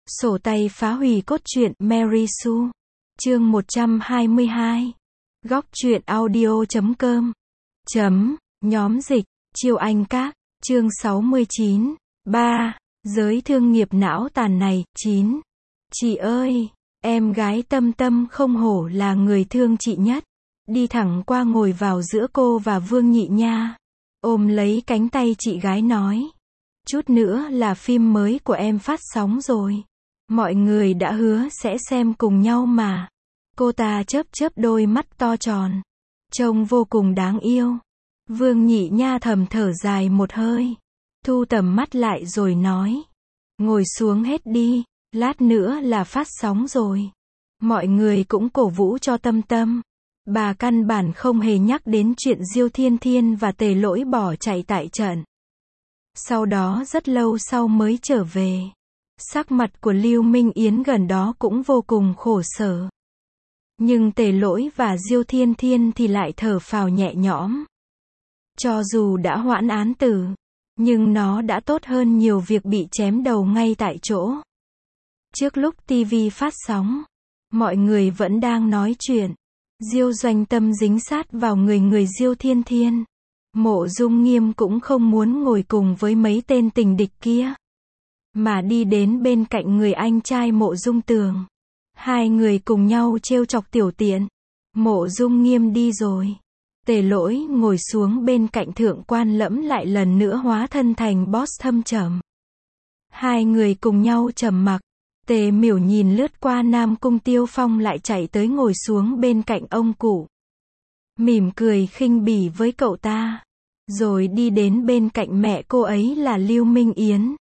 Sổ tay phá hủy cốt truyện Mary Sue. Chương 122. Góc truyện audio.com. Nhóm dịch, Chiêu Anh Các. Chương 69. 3. Giới thương nghiệp não tàn này. 9. Chị ơi, em gái Tâm Tâm không hổ là người thương chị nhất. Đi thẳng qua ngồi vào giữa cô và Vương Nhị Nha. Ôm lấy cánh tay chị gái nói. Chút nữa là phim mới của em phát sóng rồi. Mọi người đã hứa sẽ xem cùng nhau mà. Cô ta chớp chớp đôi mắt to tròn. Trông vô cùng đáng yêu. Vương Nhị Nha thầm thở dài một hơi. Thu tầm mắt lại rồi nói. Ngồi xuống hết đi, lát nữa là phát sóng rồi. Mọi người cũng cổ vũ cho Tâm Tâm. Bà căn bản không hề nhắc đến chuyện Diêu Thiên Thiên và Tề Lỗi bỏ chạy tại trận. Sau đó rất lâu sau mới trở về. Sắc mặt của Lưu Minh Yến gần đó cũng vô cùng khổ sở. Nhưng Tề Lỗi và Diêu Thiên Thiên thì lại thở phào nhẹ nhõm. Cho dù đã hoãn án tử, nhưng nó đã tốt hơn nhiều việc bị chém đầu ngay tại chỗ. Trước lúc TV phát sóng, mọi người vẫn đang nói chuyện. Diêu Doanh Tâm dính sát vào người Diêu Thiên Thiên. Mộ Dung Nghiêm cũng không muốn ngồi cùng với mấy tên tình địch kia, mà đi đến bên cạnh người anh trai Mộ Dung Tường. Hai người cùng nhau trêu chọc tiểu tiện. Mộ Dung Nghiêm đi rồi. Tề Lỗi ngồi xuống bên cạnh Thượng Quan Lẫm lại lần nữa hóa thân thành boss thâm trầm. Hai người cùng nhau trầm mặc. Tề Miểu nhìn lướt qua Nam Cung Tiêu Phong lại chạy tới ngồi xuống bên cạnh ông cụ. Mỉm cười khinh bỉ với cậu ta. Rồi đi đến bên cạnh mẹ cô ấy là Lưu Minh Yến.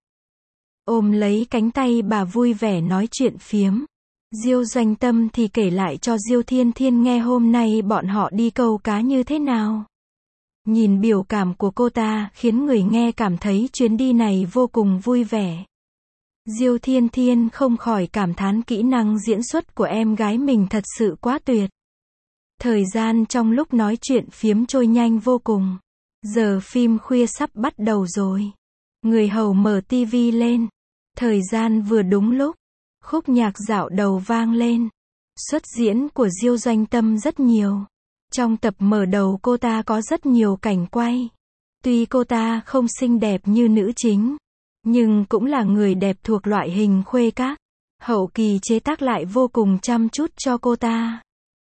Ôm lấy cánh tay bà vui vẻ nói chuyện phiếm. Diêu Doanh Tâm thì kể lại cho Diêu Thiên Thiên nghe hôm nay bọn họ đi câu cá như thế nào. Nhìn biểu cảm của cô ta khiến người nghe cảm thấy chuyến đi này vô cùng vui vẻ. Diêu Thiên Thiên không khỏi cảm thán kỹ năng diễn xuất của em gái mình thật sự quá tuyệt. Thời gian trong lúc nói chuyện phiếm trôi nhanh vô cùng. Giờ phim khuya sắp bắt đầu rồi. Người hầu mở tivi lên. Thời gian vừa đúng lúc. Khúc nhạc dạo đầu vang lên. Xuất diễn của Diêu Doanh Tâm rất nhiều. Trong tập mở đầu cô ta có rất nhiều cảnh quay. Tuy cô ta không xinh đẹp như nữ chính, nhưng cũng là người đẹp thuộc loại hình khuê các. Hậu kỳ chế tác lại vô cùng chăm chút cho cô ta,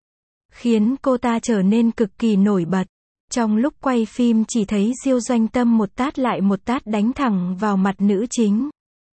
khiến cô ta trở nên cực kỳ nổi bật. Trong lúc quay phim chỉ thấy Diêu Doanh Tâm một tát lại một tát đánh thẳng vào mặt nữ chính.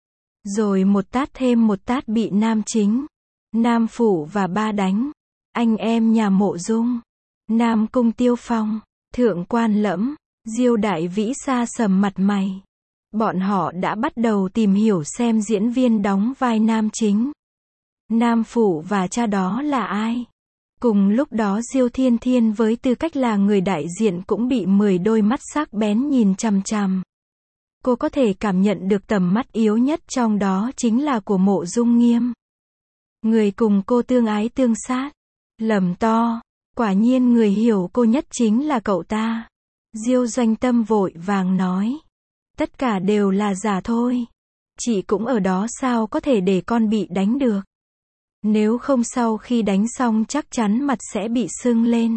Rồi một tát thêm một tát bị nam chính, Nam Phủ và Ba đánh. Anh em nhà Mộ Dung, Nam Cung Tiêu Phong, Thượng Quan Lẫm, Diêu Đại Vĩ xa sầm mặt mày. Bọn họ đã bắt đầu tìm hiểu xem diễn viên đóng vai nam chính, Nam Phủ và cha đó là ai. Cùng lúc đó Diêu Thiên Thiên với tư cách là người đại diện cũng bị 10 đôi mắt sắc bén nhìn chằm chằm. Cô có thể cảm nhận được tầm mắt yếu nhất trong đó chính là của Mộ Dung Nghiêm. Người cùng cô tương ái tương sát. Lầm to, quả nhiên người hiểu cô nhất chính là cậu ta. Diêu Doanh Tâm vội vàng nói. Tất cả đều là giả thôi. Chị cũng ở đó sao có thể để con bị đánh được. Nếu không sau khi đánh xong chắc chắn mặt sẽ bị sưng lên.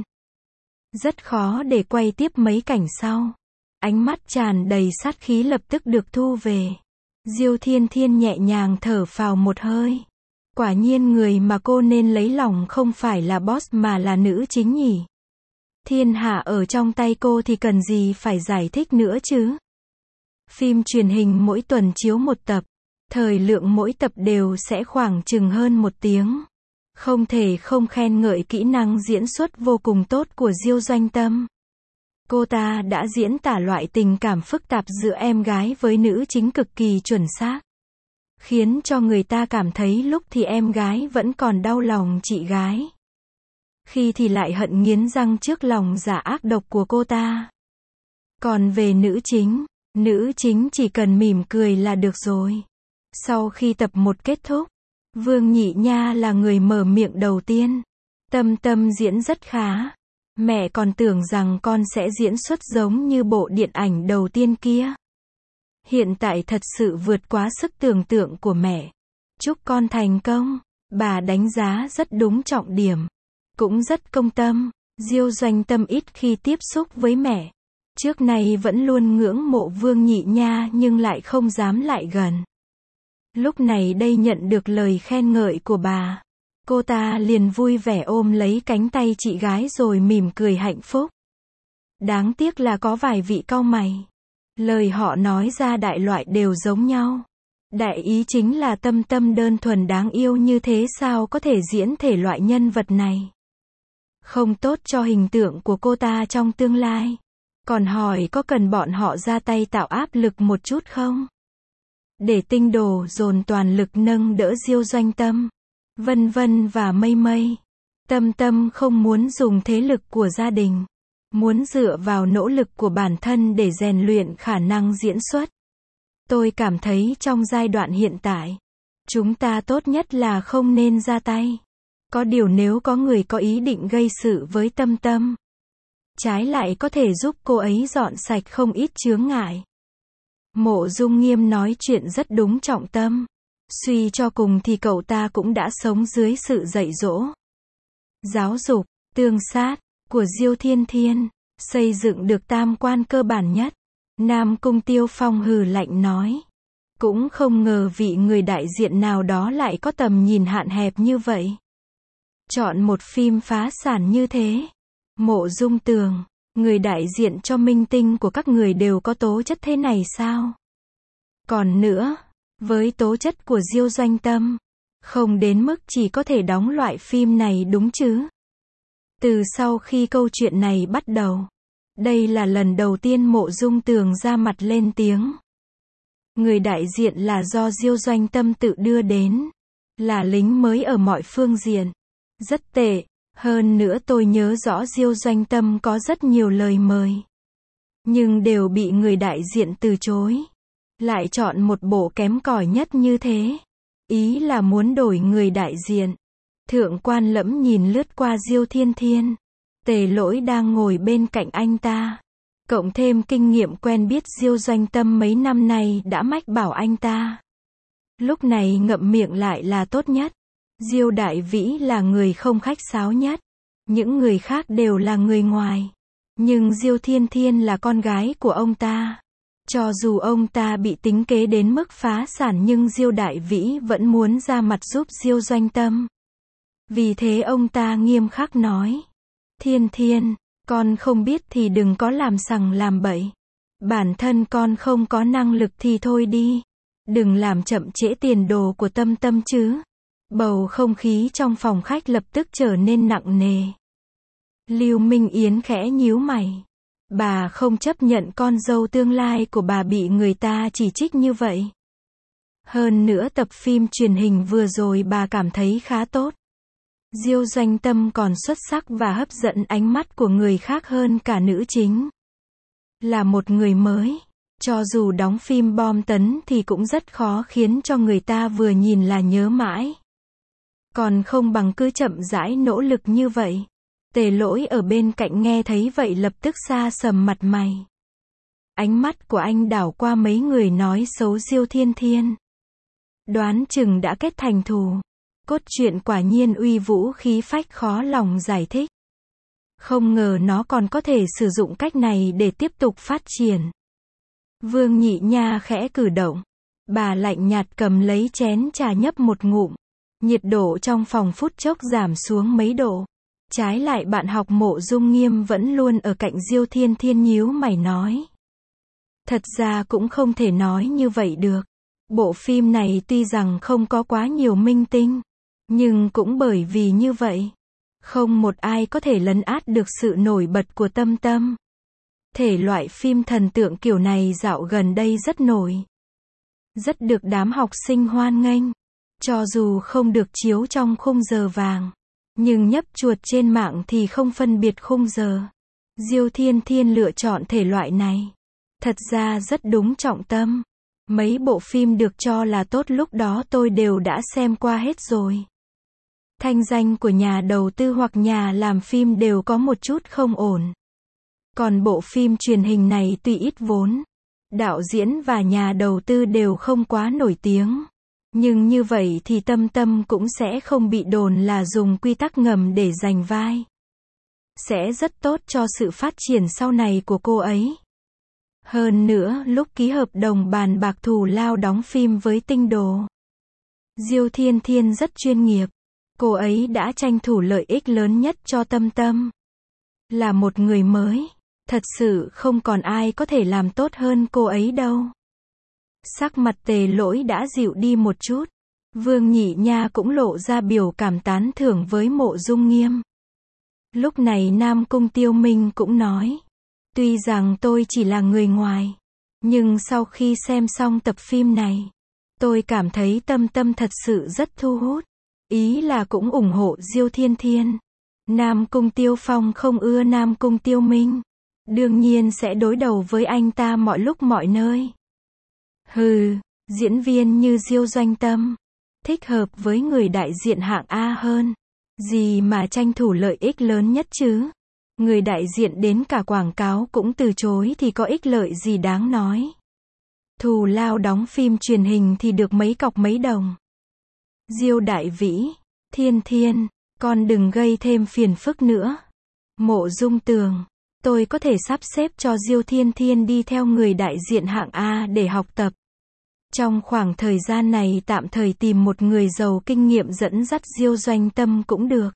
Rất khó để quay tiếp mấy cảnh sau. Ánh mắt tràn đầy sát khí lập tức được thu về. Diêu Thiên Thiên nhẹ nhàng thở phào một hơi. Quả nhiên người mà cô nên lấy lòng không phải là boss mà là nữ chính nhỉ. Thiên hạ ở trong tay cô thì cần gì phải giải thích nữa chứ. Phim truyền hình mỗi tuần chiếu một tập. Thời lượng mỗi tập đều sẽ khoảng chừng hơn 1 tiếng. Không thể không khen ngợi kỹ năng diễn xuất vô cùng tốt của Diêu Doanh Tâm. Cô ta đã diễn tả loại tình cảm phức tạp giữa em gái với nữ chính cực kỳ chuẩn xác. Khiến cho người ta cảm thấy lúc thì em gái vẫn còn đau lòng chị gái. Khi thì lại hận nghiến răng trước lòng dạ ác độc của cô ta. Còn về nữ chính chỉ cần mỉm cười là được rồi. Sau khi tập 1 kết thúc, Vương Nhị Nha là người mở miệng đầu tiên. Tâm Tâm diễn rất khá. Mẹ còn tưởng rằng con sẽ diễn xuất giống như bộ điện ảnh đầu tiên kia. Hiện tại thật sự vượt quá sức tưởng tượng của mẹ. Chúc con thành công. Bà đánh giá rất đúng trọng điểm. Cũng rất công tâm. Diêu Doanh Tâm ít khi tiếp xúc với mẹ. Trước nay vẫn luôn ngưỡng mộ Vương Nhị Nha nhưng lại không dám lại gần. Lúc này đây nhận được lời khen ngợi của bà. Cô ta liền vui vẻ ôm lấy cánh tay chị gái rồi mỉm cười hạnh phúc. Đáng tiếc là có vài vị cau mày. Lời họ nói ra đại loại đều giống nhau. Đại ý chính là Tâm Tâm đơn thuần đáng yêu như thế sao có thể diễn thể loại nhân vật này. Không tốt cho hình tượng của cô ta trong tương lai. Còn hỏi có cần bọn họ ra tay tạo áp lực một chút không? Để tinh đồ dồn toàn lực nâng đỡ Diêu Doanh Tâm. Vân Vân và Mây Mây. Tâm Tâm không muốn dùng thế lực của gia đình. Muốn dựa vào nỗ lực của bản thân để rèn luyện khả năng diễn xuất. Tôi cảm thấy trong giai đoạn hiện tại, chúng ta tốt nhất là không nên ra tay. Có điều nếu có người có ý định gây sự với Tâm Tâm, trái lại có thể giúp cô ấy dọn sạch không ít chướng ngại. Mộ Dung Nghiêm nói chuyện rất đúng trọng tâm. Suy cho cùng thì cậu ta cũng đã sống dưới sự dạy dỗ, giáo dục, tương sát của Diêu Thiên Thiên, xây dựng được tam quan cơ bản nhất. Nam Cung Tiêu Phong hừ lạnh nói. Cũng không ngờ vị người đại diện nào đó lại có tầm nhìn hạn hẹp như vậy. Chọn một phim phá sản như thế. Mộ Dung Tường, người đại diện cho minh tinh của các người đều có tố chất thế này sao? Còn nữa, với tố chất của Diêu Doanh Tâm, không đến mức chỉ có thể đóng loại phim này đúng chứ? Từ sau khi câu chuyện này bắt đầu, đây là lần đầu tiên Mộ Dung Tường ra mặt lên tiếng. Người đại diện là do Diêu Doanh Tâm tự đưa đến, là lính mới ở mọi phương diện. Rất tệ, hơn nữa tôi nhớ rõ Diêu Doanh Tâm có rất nhiều lời mời, nhưng đều bị người đại diện từ chối. Lại chọn một bộ kém cỏi nhất như thế. Ý là muốn đổi người đại diện. Thượng Quan Lẫm nhìn lướt qua Diêu Thiên Thiên. Tề Lỗi đang ngồi bên cạnh anh ta. Cộng thêm kinh nghiệm quen biết Diêu Doanh Tâm mấy năm nay đã mách bảo anh ta. Lúc này ngậm miệng lại là tốt nhất. Diêu Đại Vĩ là người không khách sáo nhất. Những người khác đều là người ngoài. Nhưng Diêu Thiên Thiên là con gái của ông ta. Cho dù ông ta bị tính kế đến mức phá sản nhưng Diêu Đại Vĩ vẫn muốn ra mặt giúp Diêu Doanh Tâm. Vì thế ông ta nghiêm khắc nói. Thiên Thiên, con không biết thì đừng có làm sằng làm bậy. Bản thân con không có năng lực thì thôi đi. Đừng làm chậm trễ tiền đồ của Tâm Tâm chứ. Bầu không khí trong phòng khách lập tức trở nên nặng nề. Lưu Minh Yến khẽ nhíu mày. Bà không chấp nhận con dâu tương lai của bà bị người ta chỉ trích như vậy. Hơn nữa tập phim truyền hình vừa rồi bà cảm thấy khá tốt. Diêu Doanh Tâm còn xuất sắc và hấp dẫn ánh mắt của người khác hơn cả nữ chính. Là một người mới, cho dù đóng phim bom tấn thì cũng rất khó khiến cho người ta vừa nhìn là nhớ mãi. Còn không bằng cứ chậm rãi nỗ lực như vậy. Tề Lỗi ở bên cạnh nghe thấy vậy lập tức xa sầm mặt mày. Ánh mắt của anh đảo qua mấy người nói xấu Diêu Thiên Thiên. Đoán chừng đã kết thành thù. Cốt truyện quả nhiên uy vũ khí phách khó lòng giải thích. Không ngờ nó còn có thể sử dụng cách này để tiếp tục phát triển. Vương Nhị Nha khẽ cử động. Bà lạnh nhạt cầm lấy chén trà nhấp một ngụm. Nhiệt độ trong phòng phút chốc giảm xuống mấy độ. Trái lại bạn học Mộ Dung Nghiêm vẫn luôn ở cạnh Diêu Thiên Thiên nhíu mày nói. Thật ra cũng không thể nói như vậy được. Bộ phim này tuy rằng không có quá nhiều minh tinh, nhưng cũng bởi vì như vậy, không một ai có thể lấn át được sự nổi bật của Tâm Tâm. Thể loại phim thần tượng kiểu này dạo gần đây rất nổi. Rất được đám học sinh hoan nghênh. Cho dù không được chiếu trong khung giờ vàng, nhưng nhấp chuột trên mạng thì không phân biệt khung giờ. Diêu Thiên Thiên lựa chọn thể loại này. Thật ra rất đúng trọng tâm. Mấy bộ phim được cho là tốt lúc đó tôi đều đã xem qua hết rồi. Thanh danh của nhà đầu tư hoặc nhà làm phim đều có một chút không ổn. Còn bộ phim truyền hình này tuy ít vốn, đạo diễn và nhà đầu tư đều không quá nổi tiếng, Nhưng như vậy thì Tâm Tâm cũng sẽ không bị đồn là dùng quy tắc ngầm để giành vai. Sẽ rất tốt cho sự phát triển sau này của cô ấy. Hơn nữa, lúc ký hợp đồng bàn bạc thù lao đóng phim với Tinh Đồ, Diêu Thiên Thiên rất chuyên nghiệp. Cô ấy đã tranh thủ lợi ích lớn nhất cho Tâm Tâm. Là một người mới, thật sự không còn ai có thể làm tốt hơn cô ấy đâu. Sắc mặt Tề Lỗi đã dịu đi một chút. Vương Nhị Nha cũng lộ ra biểu cảm tán thưởng với Mộ Dung Nghiêm. Lúc này Nam Cung Tiêu Minh cũng nói. Tuy rằng tôi chỉ là người ngoài, nhưng sau khi xem xong tập phim này, tôi cảm thấy Tâm Tâm thật sự rất thu hút. Ý là cũng ủng hộ Diêu Thiên Thiên. Nam Cung Tiêu Phong không ưa Nam Cung Tiêu Minh. Đương nhiên sẽ đối đầu với anh ta mọi lúc mọi nơi. Hừ, diễn viên như Diêu Doanh Tâm, thích hợp với người đại diện hạng A hơn. Gì mà tranh thủ lợi ích lớn nhất chứ? Người đại diện đến cả quảng cáo cũng từ chối thì có ích lợi gì đáng nói. Thù lao đóng phim truyền hình thì được mấy cọc mấy đồng. Diêu Đại Vĩ, Thiên Thiên, con đừng gây thêm phiền phức nữa. Mộ Dung Tường, tôi có thể sắp xếp cho Diêu Thiên Thiên đi theo người đại diện hạng A để học tập. Trong khoảng thời gian này tạm thời tìm một người giàu kinh nghiệm dẫn dắt Diêu Doanh Tâm cũng được.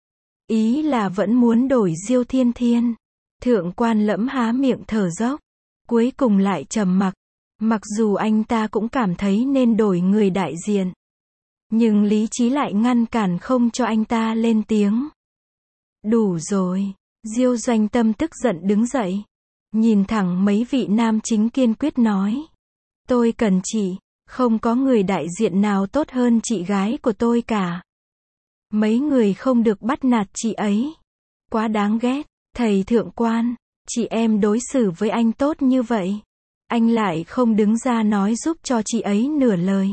Ý là vẫn muốn đổi Diêu Thiên Thiên. Thượng quan Lẫm há miệng thở dốc, cuối cùng lại trầm mặc. Mặc dù anh ta cũng cảm thấy nên đổi người đại diện, nhưng lý trí lại ngăn cản không cho anh ta lên tiếng. Đủ rồi. Diêu Doanh Tâm tức giận đứng dậy, nhìn thẳng mấy vị nam chính kiên quyết nói. Tôi cần chị, không có người đại diện nào tốt hơn chị gái của tôi cả. Mấy người không được bắt nạt chị ấy. Quá đáng ghét. Thầy thượng quan, chị em đối xử với anh tốt như vậy, anh lại không đứng ra nói giúp cho chị ấy nửa lời.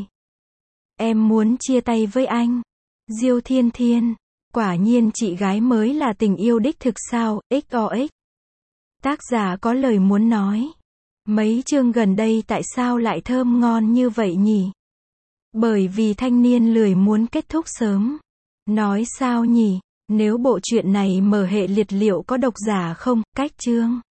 Em muốn chia tay với anh. Diêu Thiên Thiên, quả nhiên chị gái mới là tình yêu đích thực sao, XOX. Tác giả có lời muốn nói. Mấy chương gần đây tại sao lại thơm ngon như vậy nhỉ? Bởi vì thanh niên lười muốn kết thúc sớm. Nói sao nhỉ? Nếu bộ truyện này mở hệ liệt liệu có độc giả không? Cách chương